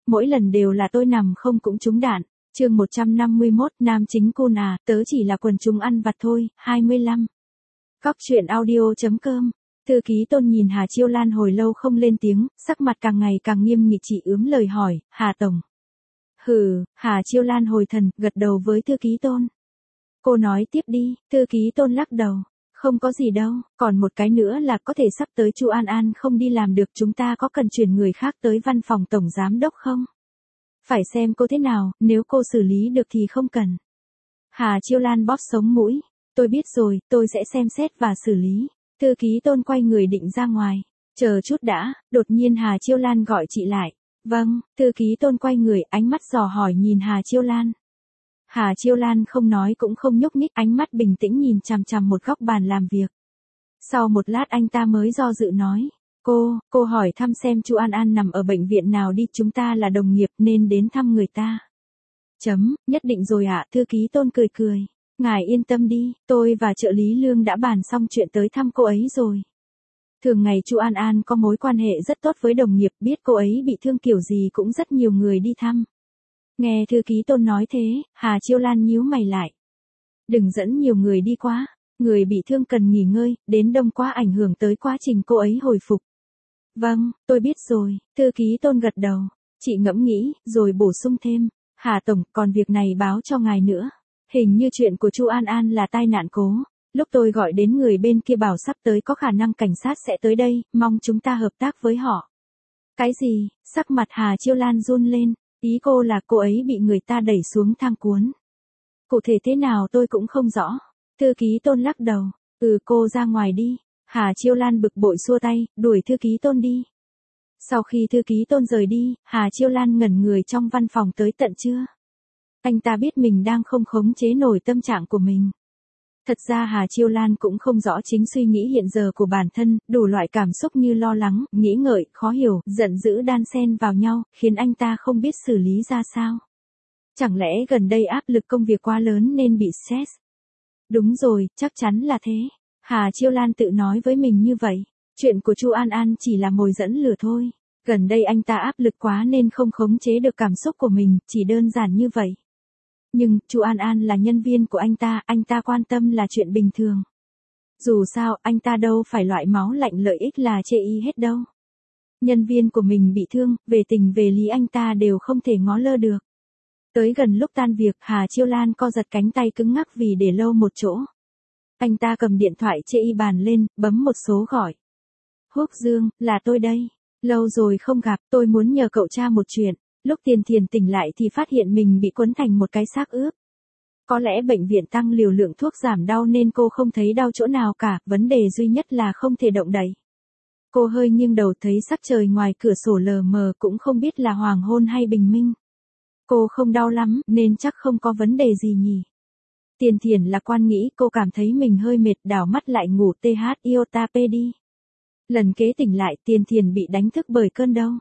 mỗi lần đều là tôi nằm không cũng trúng đạn. Chương 151, nam chính Côn à, tớ chỉ là quần chúng ăn vặt thôi. 25. Góc truyện audio.com. Thư ký Tôn nhìn Hà Chiêu Lan hồi lâu không lên tiếng, sắc mặt càng ngày càng nghiêm nghị, chị ướm lời hỏi, Hà Tổng. Hà Chiêu Lan hồi thần, gật đầu với thư ký Tôn. Cô nói tiếp đi, thư ký Tôn lắc đầu. Không có gì đâu, còn một cái nữa là có thể sắp tới Chu An An không đi làm được, chúng ta có cần chuyển người khác tới văn phòng tổng giám đốc không? Phải xem cô thế nào, nếu cô xử lý được thì không cần. Hà Chiêu Lan bóp sống mũi. Tôi biết rồi, tôi sẽ xem xét và xử lý. Thư ký Tôn quay người định ra ngoài. Chờ chút đã, đột nhiên Hà Chiêu Lan gọi chị lại. Vâng, thư ký Tôn quay người, ánh mắt dò hỏi nhìn Hà Chiêu Lan. Hà Chiêu Lan không nói cũng không nhúc nhích, ánh mắt bình tĩnh nhìn chằm chằm một góc bàn làm việc. Sau một lát anh ta mới do dự nói. Cô hỏi thăm xem Chu An An nằm ở bệnh viện nào đi, chúng ta là đồng nghiệp nên đến thăm người ta. Nhất định rồi ạ, thư ký Tôn cười cười. Ngài yên tâm đi, tôi và trợ lý Lương đã bàn xong chuyện tới thăm cô ấy rồi. Thường ngày Chu An An có mối quan hệ rất tốt với đồng nghiệp, biết cô ấy bị thương kiểu gì cũng rất nhiều người đi thăm. Nghe thư ký Tôn nói thế, Hà Chiêu Lan nhíu mày lại. Đừng dẫn nhiều người đi quá, người bị thương cần nghỉ ngơi, đến đông quá ảnh hưởng tới quá trình cô ấy hồi phục. Vâng, tôi biết rồi, thư ký Tôn gật đầu. Chị ngẫm nghĩ, rồi bổ sung thêm. Hà Tổng, còn việc này báo cho ngài nữa. Hình như chuyện của Chu An An là tai nạn cố. Lúc tôi gọi đến người bên kia bảo sắp tới có khả năng cảnh sát sẽ tới đây, mong chúng ta hợp tác với họ. Cái gì? Sắc mặt Hà Chiêu Lan run lên. Ý cô là cô ấy bị người ta đẩy xuống thang cuốn. Cụ thể thế nào tôi cũng không rõ. Thư ký Tôn lắc đầu. Cô ra ngoài đi. Hà Chiêu Lan bực bội xua tay, đuổi thư ký Tôn đi. Sau khi thư ký Tôn rời đi, Hà Chiêu Lan ngẩn người trong văn phòng tới tận trưa. Anh ta biết mình đang không khống chế nổi tâm trạng của mình. Thật ra Hà Chiêu Lan cũng không rõ chính suy nghĩ hiện giờ của bản thân, đủ loại cảm xúc như lo lắng, nghĩ ngợi, khó hiểu, giận dữ đan xen vào nhau, khiến anh ta không biết xử lý ra sao. Chẳng lẽ gần đây áp lực công việc quá lớn nên bị stress? Đúng rồi, chắc chắn là thế. Hà Chiêu Lan tự nói với mình như vậy. Chuyện của Chu An An chỉ là mồi dẫn lửa thôi. Gần đây anh ta áp lực quá nên không khống chế được cảm xúc của mình, chỉ đơn giản như vậy. Nhưng, Chu An An là nhân viên của anh ta quan tâm là chuyện bình thường. Dù sao, anh ta đâu phải loại máu lạnh lợi ích là chê y hết đâu. Nhân viên của mình bị thương, về tình về lý anh ta đều không thể ngó lơ được. Tới gần lúc tan việc, Hà Chiêu Lan co giật cánh tay cứng ngắc vì để lâu một chỗ. Anh ta cầm điện thoại chê y bàn lên, bấm một số gọi. Húc Dương, là tôi đây. Lâu rồi không gặp, tôi muốn nhờ cậu tra một chuyện. Lúc Tiền Thiền tỉnh lại thì phát hiện mình bị quấn thành một cái xác ướp. Có lẽ bệnh viện tăng liều lượng thuốc giảm đau nên cô không thấy đau chỗ nào cả, vấn đề duy nhất là không thể động đậy. Cô hơi nghiêng đầu thấy sắc trời ngoài cửa sổ lờ mờ, cũng không biết là hoàng hôn hay bình minh. Cô không đau lắm, nên chắc không có vấn đề gì nhỉ. Tiền Thiền lạc quan nghĩ, cô cảm thấy mình hơi mệt, đảo mắt lại ngủ iota p đi. Lần kế tỉnh lại, Tiền Thiền bị đánh thức bởi cơn đau.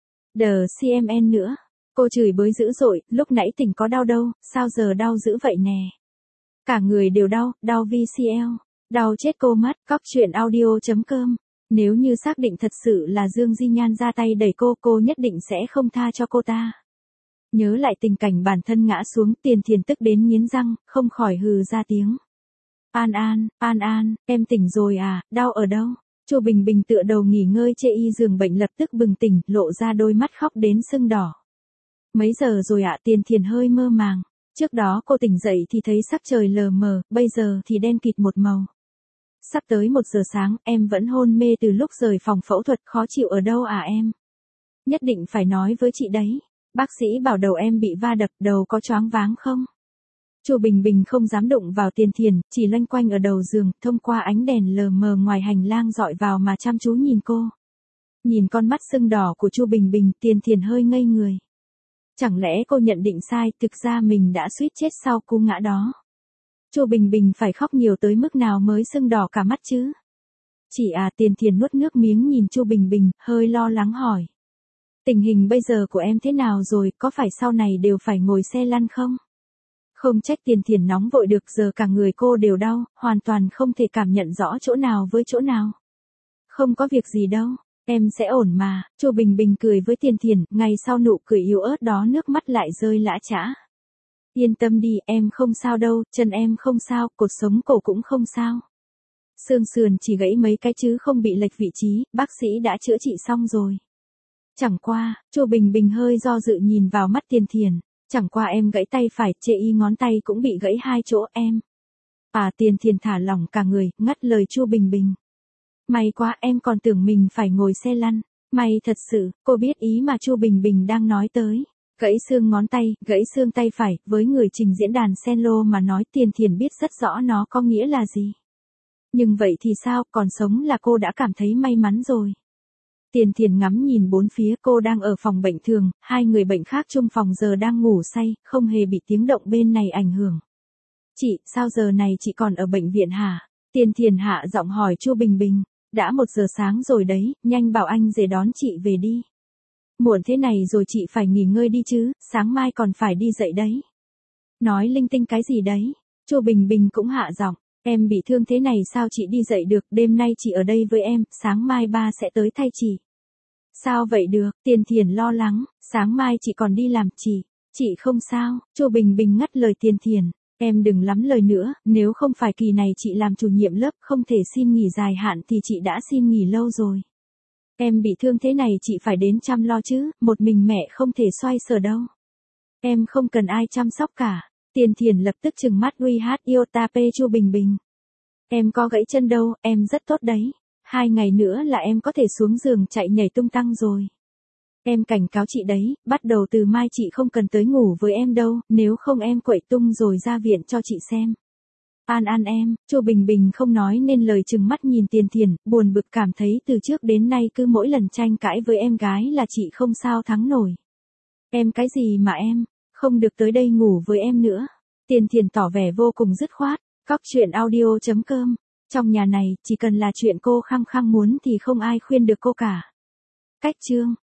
CMN nữa. Cô chửi bới dữ dội, lúc nãy tỉnh có đau đâu, sao giờ đau dữ vậy nè. Cả người đều đau VCL. Đau chết cô mất, góc truyện audio.com. Nếu như xác định thật sự là Dương Di Nhan ra tay đẩy cô nhất định sẽ không tha cho cô ta. Nhớ lại tình cảnh bản thân ngã xuống, Tiền Thiền tức đến nghiến răng, không khỏi hừ ra tiếng. An An, em tỉnh rồi à, đau ở đâu? Chu Bình Bình tựa đầu nghỉ ngơi chê y giường bệnh lập tức bừng tỉnh, lộ ra đôi mắt khóc đến sưng đỏ. Mấy giờ rồi ạ? Tiền Thiền hơi mơ màng. Trước đó cô tỉnh dậy thì thấy sắc trời lờ mờ, bây giờ thì đen kịt một màu. Sắp tới 1 giờ sáng, em vẫn hôn mê từ lúc rời phòng phẫu thuật, khó chịu ở đâu à em? Nhất định phải nói với chị đấy. Bác sĩ bảo đầu em bị va đập, đầu có choáng váng không? Chu Bình Bình không dám đụng vào Tiền Thiền, chỉ loanh quanh ở đầu giường, thông qua ánh đèn lờ mờ ngoài hành lang dọi vào mà chăm chú nhìn cô. Nhìn con mắt sưng đỏ của Chu Bình Bình, Tiền Thiền hơi ngây người. Chẳng lẽ cô nhận định sai, thực ra mình đã suýt chết sau cú ngã đó. Chu Bình Bình phải khóc nhiều tới mức nào mới sưng đỏ cả mắt chứ? Chị à, Tiền Thiền nuốt nước miếng nhìn Chu Bình Bình, hơi lo lắng hỏi. Tình hình bây giờ của em thế nào rồi, có phải sau này đều phải ngồi xe lăn không? Không trách Tiền Thiền nóng vội được, giờ cả người cô đều đau, hoàn toàn không thể cảm nhận rõ chỗ nào với chỗ nào. Không có việc gì đâu, Em sẽ ổn mà, Chu Bình Bình cười với Tiền Thiền, ngày sau nụ cười yếu ớt đó nước mắt lại rơi lã chã. Yên tâm đi, em không sao đâu, chân em không sao, cột sống cổ cũng không sao. Xương sườn chỉ gãy mấy cái chứ không bị lệch vị trí, bác sĩ đã chữa trị xong rồi. Chẳng qua, Chu Bình Bình hơi do dự nhìn vào mắt Tiền Thiền, chẳng qua em gãy tay phải, chê y ngón tay cũng bị gãy 2 chỗ em. Tiền Thiền thả lỏng cả người, ngắt lời Chu Bình Bình. May quá, em còn tưởng mình phải ngồi xe lăn. May thật sự, cô biết ý mà Chu Bình Bình đang nói tới. Gãy xương ngón tay, gãy xương tay phải, với người trình diễn đàn cello mà nói Tiền Thiền biết rất rõ nó có nghĩa là gì. Nhưng vậy thì sao, còn sống là cô đã cảm thấy may mắn rồi. Tiền Thiền ngắm nhìn bốn phía, cô đang ở phòng bệnh thường, 2 người bệnh khác chung phòng giờ đang ngủ say, không hề bị tiếng động bên này ảnh hưởng. Chị, sao giờ này chị còn ở bệnh viện hả? Tiền Thiền hạ giọng hỏi Chu Bình Bình. Đã 1 giờ sáng rồi đấy, nhanh bảo anh rể đón chị về đi. Muộn thế này rồi chị phải nghỉ ngơi đi chứ, sáng mai còn phải đi dậy đấy. Nói linh tinh cái gì đấy? Chu Bình Bình cũng hạ giọng, em bị thương thế này sao chị đi dậy được, đêm nay chị ở đây với em, sáng mai ba sẽ tới thay chị. Sao vậy được, Tiền Thiền lo lắng, sáng mai chị còn đi làm chị không sao, Chu Bình Bình ngắt lời Tiền Thiền. Em đừng lắm lời nữa, nếu không phải kỳ này chị làm chủ nhiệm lớp không thể xin nghỉ dài hạn thì chị đã xin nghỉ lâu rồi. Em bị thương thế này chị phải đến chăm lo chứ, một mình mẹ không thể xoay sở đâu. Em không cần ai chăm sóc cả. Tiền Thiền lập tức trừng mắt uy hát Iotape Chu Bình Bình. Em có gãy chân đâu, em rất tốt đấy. 2 ngày nữa là em có thể xuống giường chạy nhảy tung tăng rồi. Em cảnh cáo chị đấy, bắt đầu từ mai chị không cần tới ngủ với em đâu, nếu không em quậy tung rồi ra viện cho chị xem. An em, Chu Bình Bình không nói nên lời, trừng mắt nhìn Tiền Thiền, buồn bực cảm thấy từ trước đến nay cứ mỗi lần tranh cãi với em gái là chị không sao thắng nổi. Em cái gì mà em, không được tới đây ngủ với em nữa. Tiền Thiền tỏ vẻ vô cùng dứt khoát, Cóc Truyện Audio.com. Trong nhà này, chỉ cần là chuyện cô khăng khăng muốn thì không ai khuyên được cô cả. Cách chương